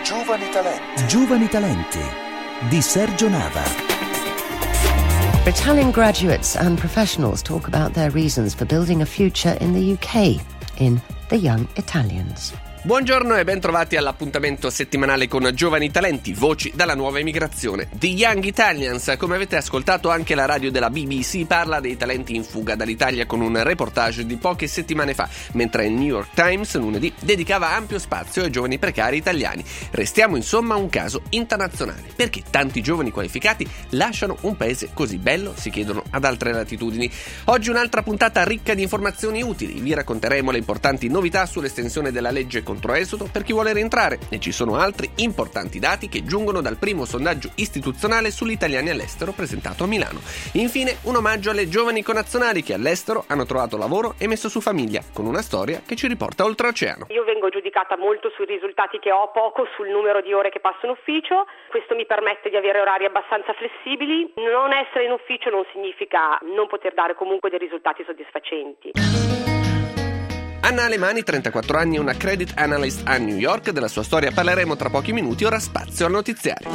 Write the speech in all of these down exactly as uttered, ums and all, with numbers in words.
Giovani talenti. Giovani talenti di Sergio Nava. Italian graduates and professionals talk about their reasons for building a future in the U K in The Young Italians. Buongiorno e ben trovati all'appuntamento settimanale con Giovani Talenti, voci dalla nuova emigrazione. The Young Italians, come avete ascoltato anche la radio della B B C, parla dei talenti in fuga dall'Italia con un reportage di poche settimane fa, mentre il New York Times lunedì dedicava ampio spazio ai giovani precari italiani. Restiamo insomma un caso internazionale. Perché tanti giovani qualificati lasciano un paese così bello, si chiedono ad altre latitudini. Oggi un'altra puntata ricca di informazioni utili. Vi racconteremo le importanti novità sull'estensione della legge contro esodo per chi vuole rientrare, e ci sono altri importanti dati che giungono dal primo sondaggio istituzionale sugli italiani all'estero presentato a Milano. Infine un omaggio alle giovani connazionali che all'estero hanno trovato lavoro e messo su famiglia, con una storia che ci riporta oltreoceano. Io vengo giudicata molto sui risultati che ho, poco sul numero di ore che passo in ufficio. Questo mi permette di avere orari abbastanza flessibili. Non essere in ufficio non significa non poter dare comunque dei risultati soddisfacenti. Anna Alemani, trentaquattro anni, una credit analyst a New York. Della sua storia parleremo tra pochi minuti, ora spazio al notiziario.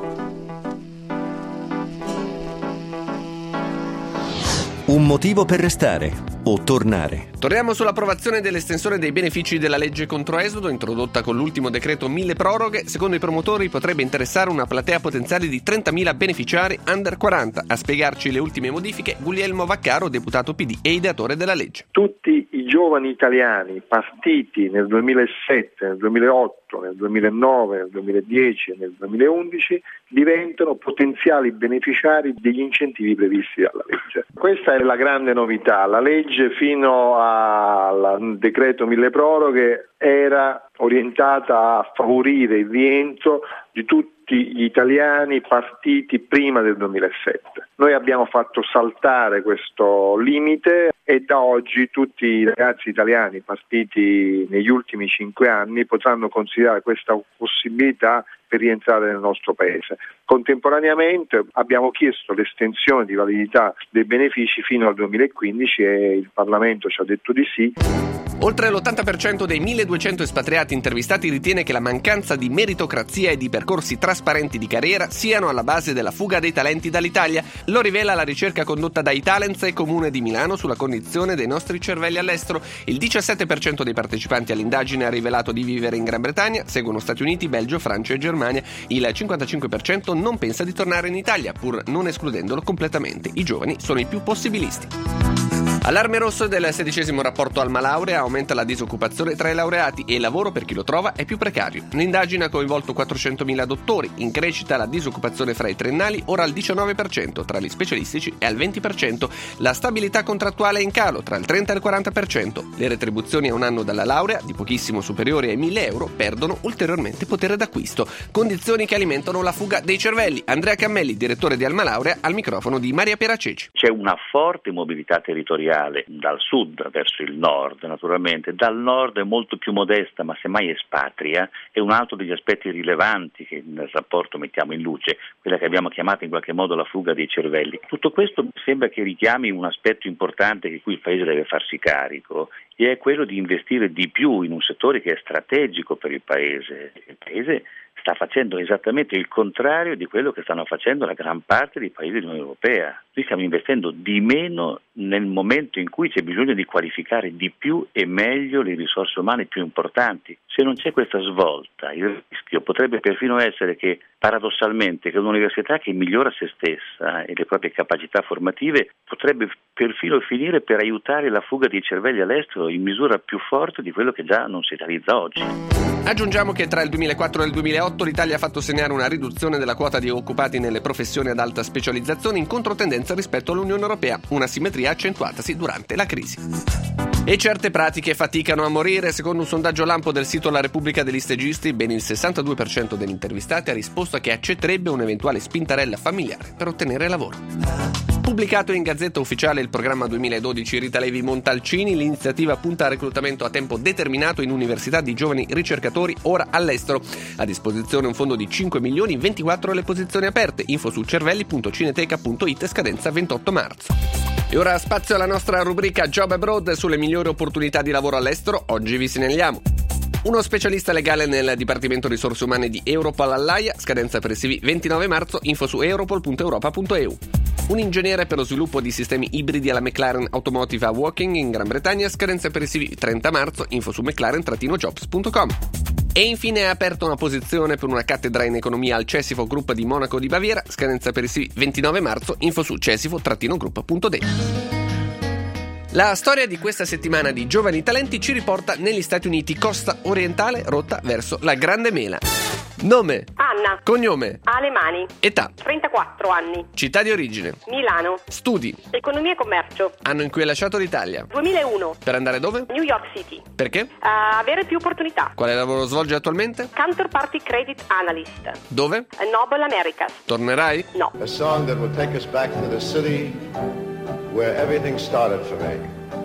Un motivo per restare o tornare. Torniamo sull'approvazione dell'estensione dei benefici della legge contro esodo, introdotta con l'ultimo decreto mille proroghe. Secondo i promotori potrebbe interessare una platea potenziale di trentamila beneficiari under quaranta. A spiegarci le ultime modifiche Guglielmo Vaccaro, deputato P D e ideatore della legge. Tutti i giovani italiani partiti nel duemilasette, nel duemilaotto, nel duemilanove, nel duemiladieci e nel duemilaundici diventano potenziali beneficiari degli incentivi previsti dalla legge. Questa è la grande novità. La legge fino al decreto mille proroghe era orientata a favorire il rientro di tutti gli italiani partiti prima del duemilasette. Noi abbiamo fatto saltare questo limite e da oggi tutti i ragazzi italiani partiti negli ultimi cinque anni potranno considerare questa possibilità per rientrare nel nostro paese. Contemporaneamente abbiamo chiesto l'estensione di validità dei benefici fino al duemilaquindici e il Parlamento ci ha detto di sì. Oltre l'ottanta per cento dei milleduecento espatriati intervistati ritiene che la mancanza di meritocrazia e di percorsi trasparenti di carriera siano alla base della fuga dei talenti dall'Italia. Lo rivela la ricerca condotta da Italens e Comune di Milano sulla condizione dei nostri cervelli all'estero. Il diciassette per cento dei partecipanti all'indagine ha rivelato di vivere in Gran Bretagna, seguono Stati Uniti, Belgio, Francia e Germania. Il cinquantacinque per cento non pensa di tornare in Italia, pur non escludendolo completamente. I giovani sono i più possibilisti. Allarme rosso del sedicesimo rapporto Alma Laurea, aumenta la disoccupazione tra i laureati e il lavoro per chi lo trova è più precario. L'indagine ha coinvolto quattrocentomila dottori, in crescita la disoccupazione fra i triennali ora al diciannove per cento, tra gli specialistici è al venti per cento, la stabilità contrattuale è in calo tra il trenta e il quaranta per cento. Le retribuzioni a un anno dalla laurea, di pochissimo superiori ai mille euro, perdono ulteriormente potere d'acquisto, condizioni che alimentano la fuga dei cervelli. Andrea Cammelli, direttore di Alma Laurea, al microfono di Maria Pieraceci. C'è una forte mobilità territoriale dal sud verso il nord, naturalmente. Dal nord è molto più modesta, ma semmai espatria, è un altro degli aspetti rilevanti che nel rapporto mettiamo in luce, quella che abbiamo chiamato in qualche modo la fuga dei cervelli. Tutto questo mi sembra che richiami un aspetto importante di cui il Paese deve farsi carico, e è quello di investire di più in un settore che è strategico per il Paese. Il Paese sta facendo esattamente il contrario di quello che stanno facendo la gran parte dei paesi dell'Unione Europea. Noi stiamo investendo di meno nel momento in cui c'è bisogno di qualificare di più e meglio le risorse umane più importanti. Se non c'è questa svolta, il rischio potrebbe perfino essere che, paradossalmente, che un'università che migliora se stessa e le proprie capacità formative potrebbe perfino finire per aiutare la fuga dei cervelli all'estero in misura più forte di quello che già non si realizza oggi. Aggiungiamo che tra il duemilaquattro e il duemilaotto l'Italia ha fatto segnare una riduzione della quota di occupati nelle professioni ad alta specializzazione in controtendenza rispetto all'Unione Europea, una simmetria accentuatasi durante la crisi. E certe pratiche faticano a morire. Secondo un sondaggio lampo del sito La Repubblica degli Stagisti, ben il sessantadue per cento degli intervistati ha risposto che accetterebbe un'eventuale spintarella familiare per ottenere lavoro. Pubblicato in Gazzetta Ufficiale il programma duemiladodici Rita Levi Montalcini, l'iniziativa punta a reclutamento a tempo determinato in università di giovani ricercatori ora all'estero. A disposizione un fondo di cinque milioni, ventiquattro le posizioni aperte. Info su cervelli punto cineteca punto it, scadenza ventotto marzo. E ora spazio alla nostra rubrica Job Abroad sulle migliori opportunità di lavoro all'estero. Oggi vi segnaliamo Uno specialista legale nel Dipartimento Risorse Umane di Europol all'Aia, scadenza per il C V ventinove marzo, info su europol punto europa punto e u. Un ingegnere per lo sviluppo di sistemi ibridi alla McLaren Automotive a Woking in Gran Bretagna, scadenza per il C V trenta marzo, info su mclaren jobs punto com. E infine è aperta una posizione per una cattedra in economia al Cesifo Group di Monaco di Baviera, scadenza per il C V ventinove marzo, info su cesifo group punto d. La storia di questa settimana di giovani talenti ci riporta negli Stati Uniti, costa orientale, rotta verso la Grande Mela. Nome? Anna. Cognome? Alemani. Età? trentaquattro anni. Città di origine? Milano. Studi? Economia e commercio. Anno in cui hai lasciato l'Italia? duemilauno. Per andare dove? New York City. Perché? Uh, avere più opportunità. Quale lavoro svolgi attualmente? Counterparty Credit Analyst. Dove? A Noble Americas. Tornerai? No. A song that will take us back to the city where everything started for me.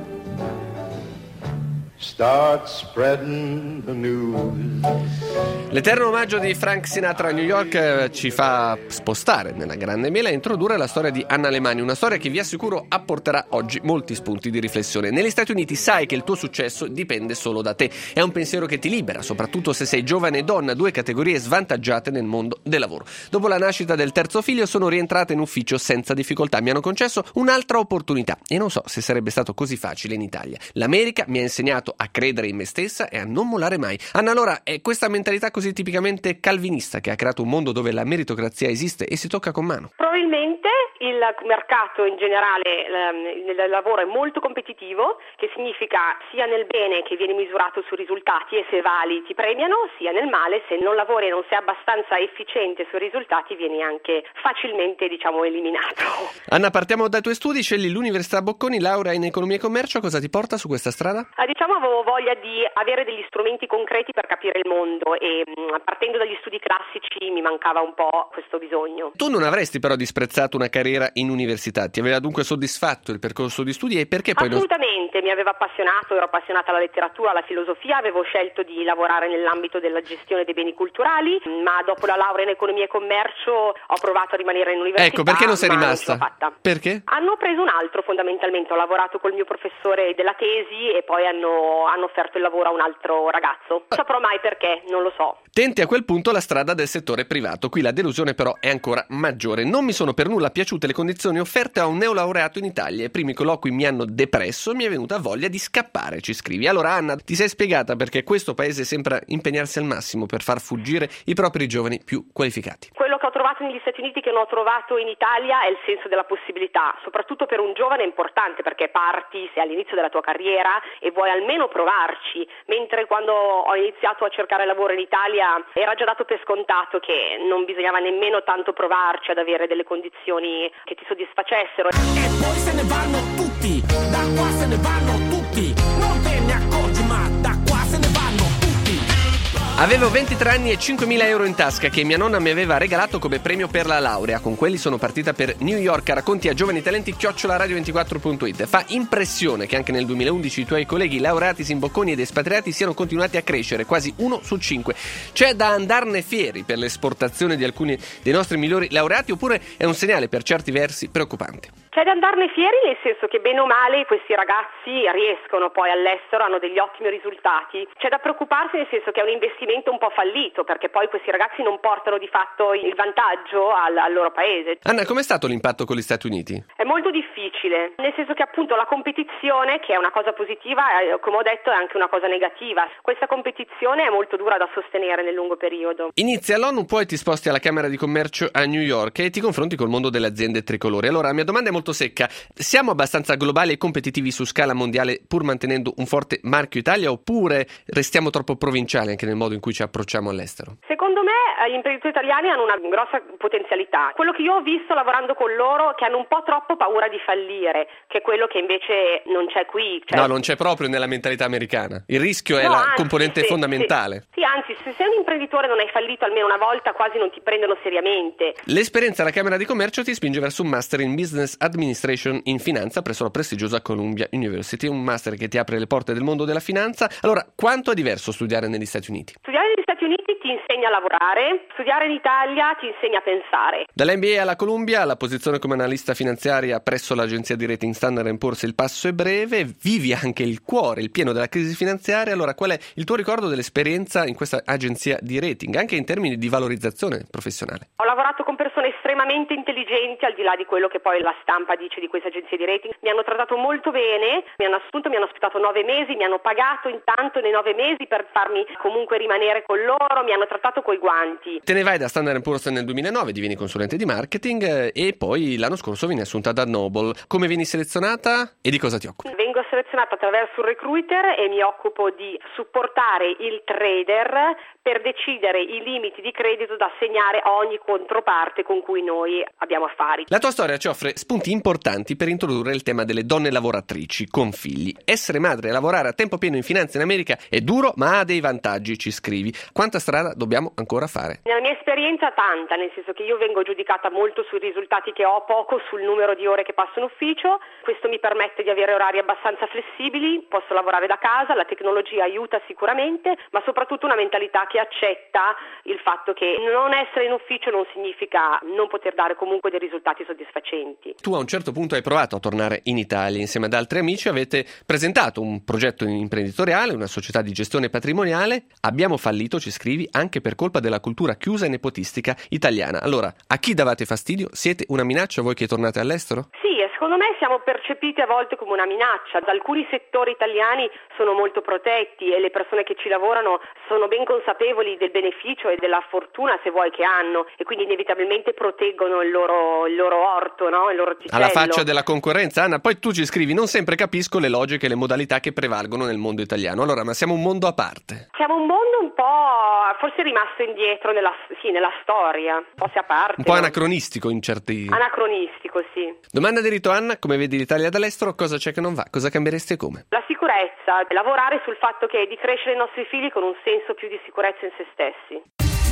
Start spreading the news. L'eterno omaggio di Frank Sinatra a New York eh, ci fa spostare nella Grande Mela e introdurre la storia di Anna Alemani, una storia che vi assicuro apporterà oggi molti spunti di riflessione. Negli Stati Uniti sai che il tuo successo dipende solo da te. È un pensiero che ti libera, soprattutto se sei giovane e donna, due categorie svantaggiate nel mondo del lavoro. Dopo la nascita del terzo figlio sono rientrata in ufficio senza difficoltà. Mi hanno concesso un'altra opportunità e non so se sarebbe stato così facile in Italia. L'America mi ha insegnato a credere in me stessa e a non mollare mai. Anna, allora, è questa mentalità così tipicamente calvinista che ha creato un mondo dove la meritocrazia esiste e si tocca con mano? Probabilmente il mercato in generale nel lavoro è molto competitivo, che significa sia nel bene che vieni misurato sui risultati e se vali ti premiano, sia nel male se non lavori e non sei abbastanza efficiente sui risultati vieni anche facilmente, diciamo, eliminato. Anna, partiamo dai tuoi studi, scegli l'Università Bocconi, laurea in economia e commercio, cosa ti porta su questa strada? Ah, diciamo avevo voglia di avere degli strumenti concreti per capire il mondo e mh, partendo dagli studi classici mi mancava un po' questo bisogno. Tu non avresti però disprezzato una carriera in università, ti aveva dunque soddisfatto il percorso di studi e perché poi Assolutamente, non... mi aveva appassionato, ero appassionata alla letteratura, alla filosofia, avevo scelto di lavorare nell'ambito della gestione dei beni culturali, ma dopo la laurea in economia e commercio ho provato a rimanere in università. Ecco, perché non sei rimasta? Non ce l'ho fatta. Perché? Hanno preso un altro fondamentalmente, ho lavorato col mio professore della tesi e poi hanno, hanno offerto il lavoro a un altro ragazzo. Non saprò mai perché, non lo so. Tenti a quel punto la strada del settore privato, qui la delusione però è ancora maggiore. Non mi sono per nulla piaciute le condizioni offerte a un neolaureato in Italia. I primi colloqui mi hanno depresso, mi è venuta voglia di scappare, ci scrivi. Allora Anna, ti sei spiegata perché questo paese sembra impegnarsi al massimo per far fuggire i propri giovani più qualificati. Quello che ho trovato negli Stati Uniti che non ho trovato in Italia è il senso della possibilità, soprattutto per un giovane è importante perché parti, sei all'inizio della tua carriera e vuoi almeno provarci, mentre quando ho iniziato a cercare lavoro in Italia era già dato per scontato che non bisognava nemmeno tanto provarci ad avere delle condizioni che ti soddisfacessero. E poi se ne vanno tutti, da qua se ne vanno tutti, non te ne accorgi ma da qua se ne vanno tutti. Avevo ventitré anni e cinquemila euro in tasca che mia nonna mi aveva regalato come premio per la laurea. Con quelli sono partita per New York. Racconti a giovani talenti chiocciola radio ventiquattro punto it. Fa impressione che anche nel duemilaundici i tuoi colleghi laureatisi in Bocconi ed espatriati siano continuati a crescere, quasi uno su cinque. C'è da andarne fieri per l'esportazione di alcuni dei nostri migliori laureati oppure è un segnale per certi versi preoccupante? C'è da andarne fieri nel senso che bene o male questi ragazzi riescono poi all'estero, hanno degli ottimi risultati. C'è da preoccuparsi nel senso che è un investimento un po' fallito perché poi questi ragazzi non portano di fatto il vantaggio al, al loro paese. Anna, com'è stato l'impatto con gli Stati Uniti? È molto difficile, nel senso che appunto la competizione, che è una cosa positiva, come ho detto è anche una cosa negativa. Questa competizione è molto dura da sostenere nel lungo periodo. Inizi all'ONU, poi ti sposti alla Camera di Commercio a New York e ti confronti col mondo delle aziende tricolori. Allora, la mia domanda è molto secca. Siamo abbastanza globali e competitivi su scala mondiale pur mantenendo un forte marchio Italia oppure restiamo troppo provinciali anche nel modo in cui ci approcciamo all'estero? Secondo me gli imprenditori italiani hanno una grossa potenzialità. Quello che io ho visto lavorando con loro è che hanno un po' troppo paura di fallire, che è quello che invece non c'è qui. Cioè... No, non c'è proprio nella mentalità americana. Il rischio è no, la anzi, componente se, fondamentale. Se, sì, anzi, se sei un imprenditore e non hai fallito almeno una volta, quasi non ti prendono seriamente. L'esperienza alla Camera di Commercio ti spinge verso un master in Business Administration in finanza presso la prestigiosa Columbia University, un master che ti apre le porte del mondo della finanza. Allora, quanto è diverso studiare negli Stati Uniti? Studiare negli Stati Uniti ti insegna a lavorare, studiare in Italia ti insegna a pensare. Dall'N B A alla Columbia, la posizione come analista finanziaria presso l'agenzia di rating Standard and Poor's il passo è breve, vivi anche il cuore, il pieno della crisi finanziaria. Allora, qual è il tuo ricordo dell'esperienza in questa agenzia di rating, anche in termini di valorizzazione professionale? Ho lavorato con persone estremamente intelligenti, al di là di quello che poi la stampa dice di queste agenzie di rating. Mi hanno trattato molto bene, mi hanno assunto, mi hanno aspettato nove mesi, mi hanno pagato intanto nei nove mesi per farmi comunque rimanere con loro, mi hanno trattato coi guanti. Te ne vai da Standard and Poor's nel duemilanove, divieni consulente di marketing eh, e poi l'anno scorso vieni assunta da Noble. Come vieni selezionata e di cosa ti occupi? Vengo selezionata attraverso un recruiter e mi occupo di supportare il trader per decidere i limiti di credito da assegnare a ogni controparte con cui noi abbiamo affari. La tua storia ci offre spunti importanti per introdurre il tema delle donne lavoratrici con figli. Essere madre e lavorare a tempo pieno in finanza in America è duro, ma ha dei vantaggi, ci scrivi. Quanta strada dobbiamo ancora fare? Nella mia esperienza tanta, nel senso che io vengo giudicata molto sui risultati che ho, poco sul numero di ore che passo in ufficio. Questo mi permette di avere orari abbastanza flessibili, posso lavorare da casa, la tecnologia aiuta sicuramente, ma soprattutto una mentalità che accetta il fatto che non essere in ufficio non significa non poter dare comunque dei risultati soddisfacenti. Tu a un certo punto hai provato a tornare in Italia, insieme ad altri amici avete presentato un progetto imprenditoriale, una società di gestione patrimoniale. Abbiamo fallito, ci scrivi, anche per colpa della cultura chiusa e nepotistica italiana. Allora, a chi davate fastidio? Siete una minaccia voi che tornate all'estero? Sì, e secondo me siamo percepiti a volte come una minaccia. Alcuni settori italiani sono molto protetti e le persone che ci lavorano sono ben consapevoli del beneficio e della fortuna, se vuoi, che hanno, e quindi inevitabilmente proteggono il loro, il loro orto, no? Il loro ticello. Alla faccia della concorrenza, Anna. Poi tu ci scrivi, non sempre capisco le logiche e le modalità che prevalgono nel mondo italiano. Allora, ma siamo un mondo a parte? Siamo un mondo un po', forse rimasto indietro nella, sì, nella storia, forse a parte. Un po' no? anacronistico in certi... Anacronistico, sì. Domanda di rito, Anna, come vedi l'Italia dall'estero? Cosa c'è che non va? Cosa cambieresti e come? La sicurezza, lavorare sul fatto che di crescere i nostri figli con un senso più di sicurezza in se stessi.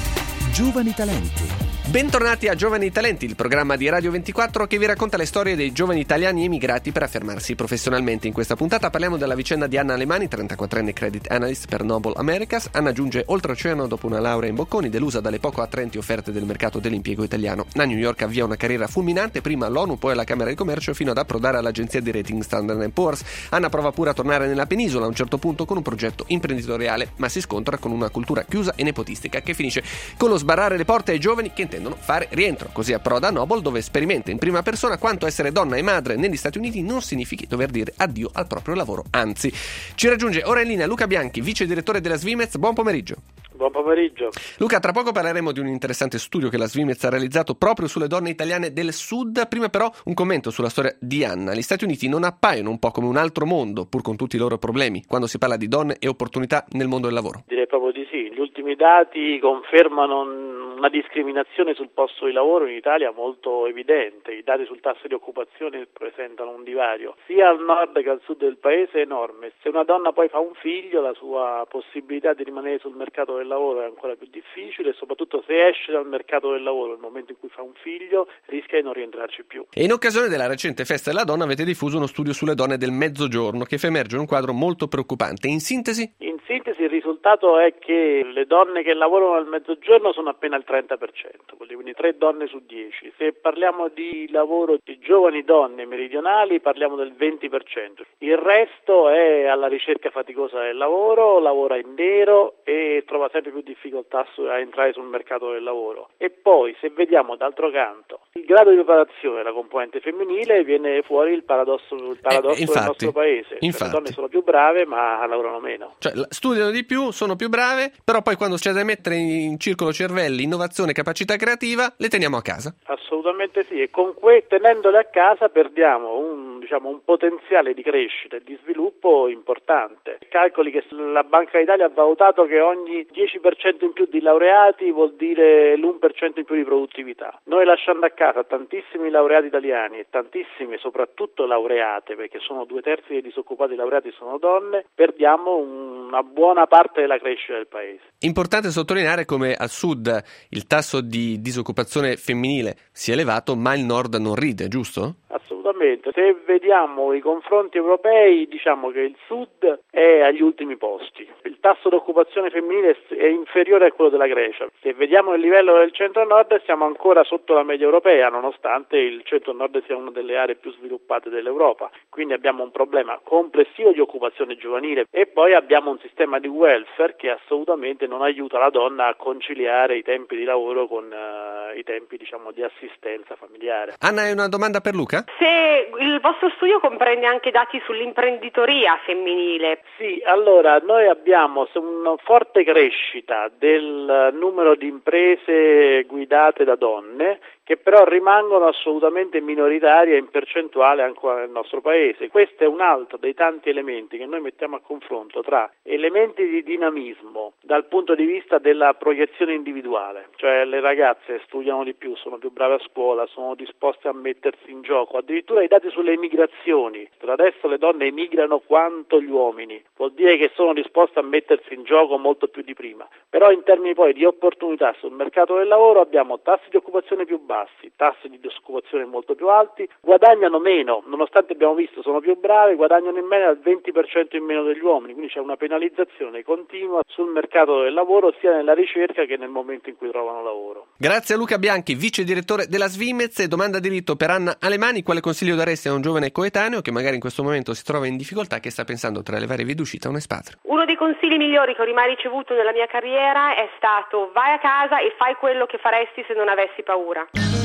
Giovani talenti. Bentornati a Giovani Talenti, il programma di Radio ventiquattro che vi racconta le storie dei giovani italiani emigrati per affermarsi professionalmente. In questa puntata parliamo della vicenda di Anna Alemani, trentaquattrenne credit analyst per Noble Americas. Anna giunge oltreoceano dopo una laurea in Bocconi, delusa dalle poco attraenti offerte del mercato dell'impiego italiano. A New York avvia una carriera fulminante, prima all'ONU, poi alla Camera di Commercio, fino ad approdare all'agenzia di rating Standard and Poor's. Anna prova pure a tornare nella penisola a un certo punto con un progetto imprenditoriale, ma si scontra con una cultura chiusa e nepotistica che finisce con lo sbarrare le porte ai giovani che intendono fare rientro. Così approda a Noble, dove sperimenta in prima persona quanto essere donna e madre negli Stati Uniti non significhi dover dire addio al proprio lavoro, anzi. Ci raggiunge ora in linea Luca Bianchi, vice direttore della Svimez. Buon pomeriggio. Buon pomeriggio. Luca, tra poco parleremo di un interessante studio che la Svimez ha realizzato proprio sulle donne italiane del Sud. Prima però un commento sulla storia di Anna. Gli Stati Uniti non appaiono un po' come un altro mondo, pur con tutti i loro problemi, quando si parla di donne e opportunità nel mondo del lavoro? Direi proprio di sì. Gli ultimi dati confermano una discriminazione sul posto di lavoro in Italia molto evidente. I dati sul tasso di occupazione presentano un divario sia al nord che al sud del paese enorme. Se una donna poi fa un figlio, la sua possibilità di rimanere sul mercato del lavoro è ancora più difficile, e soprattutto se esce dal mercato del lavoro nel momento in cui fa un figlio rischia di non rientrarci più. E in occasione della recente festa della donna avete diffuso uno studio sulle donne del mezzogiorno che fa emergere un quadro molto preoccupante. In sintesi? In sintesi il risultato è che le donne che lavorano al mezzogiorno sono appena il trenta per cento, quindi tre donne su dieci. Se parliamo di lavoro di giovani donne meridionali parliamo del venti per cento. Il resto è alla ricerca faticosa del lavoro, lavora in nero e trova sempre più difficoltà a entrare sul mercato del lavoro. E poi, se vediamo d'altro canto il grado di preparazione della componente femminile, viene fuori il paradosso, il paradosso eh, infatti, del nostro paese. Infatti. Le donne sono più brave ma lavorano meno. Cioè, studiano di più, sono più brave, però poi quando c'è da mettere in circolo cervelli, innovazione, capacità creativa, le teniamo a casa. Assolutamente sì, e con que tenendole a casa perdiamo un, diciamo, un potenziale di crescita e di sviluppo importante. Calcoli che la Banca d'Italia ha valutato che ogni dieci per cento in più di laureati vuol dire l'uno per cento in più di produttività. Noi lasciando a casa tantissimi laureati italiani e tantissime soprattutto laureate, perché sono due terzi dei disoccupati laureati sono donne, perdiamo una buona parte della crescita del paese. Importante sottolineare come al sud il tasso di disoccupazione femminile sia elevato, ma il nord non ride, giusto? Assolutamente Assolutamente. Se vediamo i confronti europei, diciamo che il Sud è agli ultimi posti. Il tasso di occupazione femminile è inferiore a quello della Grecia. Se vediamo il livello del centro-nord siamo ancora sotto la media europea, nonostante il centro-nord sia una delle aree più sviluppate dell'Europa. Quindi abbiamo un problema complessivo di occupazione giovanile e poi abbiamo un sistema di welfare che assolutamente non aiuta la donna a conciliare i tempi di lavoro con uh, i tempi, diciamo, di assistenza familiare. Anna, hai una domanda per Luca? Se il vostro studio comprende anche dati sull'imprenditoria femminile. Sì, allora noi abbiamo una forte crescita del numero di imprese guidate da donne, che però rimangono assolutamente minoritarie in percentuale ancora nel nostro paese. Questo è un altro dei tanti elementi che noi mettiamo a confronto tra elementi di dinamismo dal punto di vista della proiezione individuale, cioè le ragazze studiano di più, sono più brave a scuola, sono disposte a mettersi in gioco, addirittura i dati sulle emigrazioni. Adesso le donne emigrano quanto gli uomini, vuol dire che sono disposte a mettersi in gioco molto più di prima, però in termini poi di opportunità sul mercato del lavoro abbiamo tassi di occupazione più bassi, tassi di disoccupazione molto più alti, guadagnano meno, nonostante abbiamo visto sono più bravi, guadagnano in media il venti per cento in meno degli uomini, quindi c'è una penalizzazione continua sul mercato del lavoro sia nella ricerca che nel momento in cui trovano lavoro. Grazie a Luca Bianchi, vice direttore della Svimez. E domanda diritto per Anna Alemani: quale consiglio daresti a un giovane coetaneo che magari in questo momento si trova in difficoltà, che sta pensando tra le varie vie d'uscita un espatrio? Uno dei consigli migliori che ho mai ricevuto nella mia carriera è stato: vai a casa e fai quello che faresti se non avessi paura.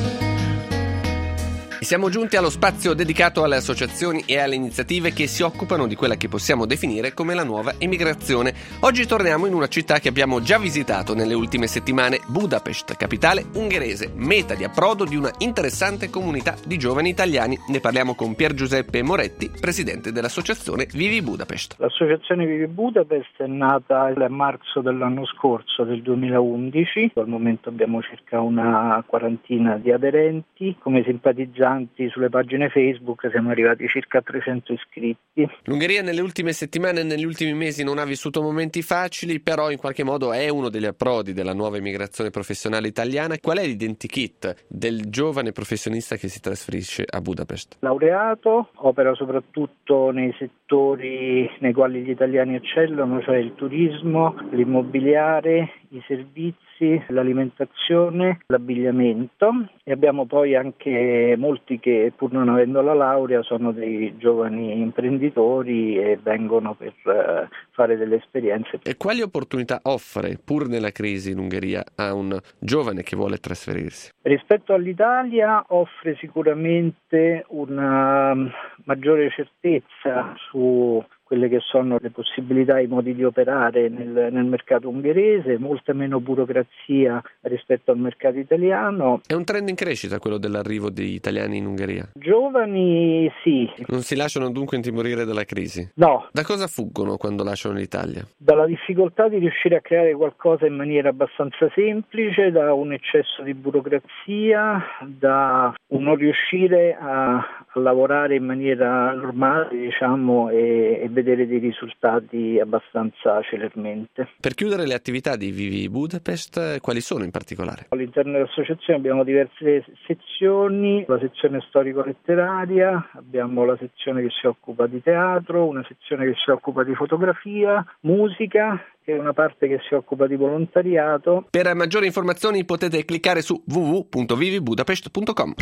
Siamo giunti allo spazio dedicato alle associazioni e alle iniziative che si occupano di quella che possiamo definire come la nuova emigrazione. Oggi torniamo in una città che abbiamo già visitato nelle ultime settimane, Budapest, capitale ungherese, meta di approdo di una interessante comunità di giovani italiani. Ne parliamo con Pier Giuseppe Moretti, presidente dell'associazione Vivi Budapest. L'associazione Vivi Budapest è nata a marzo dell'anno scorso, del duemilaundici. Al momento abbiamo circa una quarantina di aderenti. Come simpatizzanti sulle pagine Facebook siamo arrivati circa a trecento iscritti. L'Ungheria nelle ultime settimane e negli ultimi mesi non ha vissuto momenti facili, però in qualche modo è uno degli approdi della nuova immigrazione professionale italiana. Qual è l'identikit del giovane professionista che si trasferisce a Budapest? Laureato, opera soprattutto nei settori nei quali gli italiani eccellono, cioè il turismo, l'immobiliare, i servizi, l'alimentazione, l'abbigliamento, e abbiamo poi anche molti che, pur non avendo la laurea, sono dei giovani imprenditori e vengono per uh, fare delle esperienze. E quali opportunità offre, pur nella crisi in Ungheria, a un giovane che vuole trasferirsi? Rispetto all'Italia offre sicuramente una maggiore certezza su quelle che sono le possibilità e i modi di operare nel, nel mercato ungherese, molta meno burocrazia rispetto al mercato italiano. È un trend in crescita quello dell'arrivo di italiani in Ungheria? Giovani sì. Non si lasciano dunque intimorire dalla crisi? No. Da cosa fuggono quando lasciano l'Italia? Dalla difficoltà di riuscire a creare qualcosa in maniera abbastanza semplice, da un eccesso di burocrazia, da un non riuscire a, a lavorare in maniera normale, diciamo, e, e vedere dei risultati abbastanza celermente. Per chiudere le attività di Vivi Budapest, quali sono in particolare? All'interno dell'associazione abbiamo diverse sezioni: la sezione storico-letteraria, abbiamo la sezione che si occupa di teatro, una sezione che si occupa di fotografia, musica e una parte che si occupa di volontariato. Per maggiori informazioni potete cliccare su w w w punto vivi budapest punto com.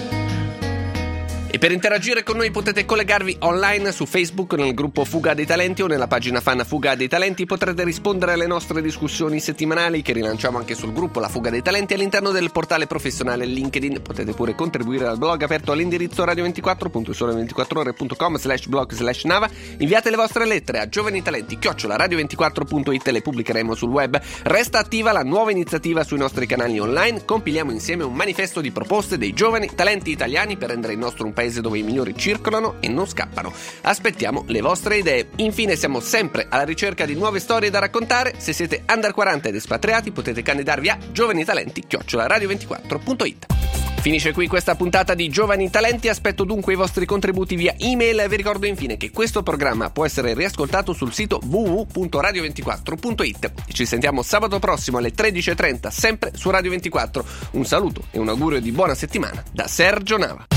E per interagire con noi potete collegarvi online su Facebook nel gruppo Fuga dei Talenti o nella pagina fan Fuga dei Talenti. Potrete rispondere alle nostre discussioni settimanali che rilanciamo anche sul gruppo La Fuga dei Talenti all'interno del portale professionale LinkedIn. Potete pure contribuire al blog aperto all'indirizzo radio ventiquattro punto sole ventiquattro ore punto com slash blog slash nava. Inviate le vostre lettere a giovanitalenti chiocciola radio ventiquattro punto it, le pubblicheremo sul web. Resta attiva la nuova iniziativa sui nostri canali online. Compiliamo insieme un manifesto di proposte dei giovani talenti italiani per rendere il nostro un paese dove i migliori circolano e non scappano. Aspettiamo le vostre idee. Infine siamo sempre alla ricerca di nuove storie da raccontare. Se siete under quaranta ed espatriati potete candidarvi a giovanitalenti chiocciola radio ventiquattro punto it. Finisce qui questa puntata di Giovani Talenti, aspetto dunque i vostri contributi via email e vi ricordo infine che questo programma può essere riascoltato sul sito w w w punto radio ventiquattro punto it. Ci sentiamo sabato prossimo alle tredici e trenta sempre su Radio ventiquattro. Un saluto e un augurio di buona settimana da Sergio Nava.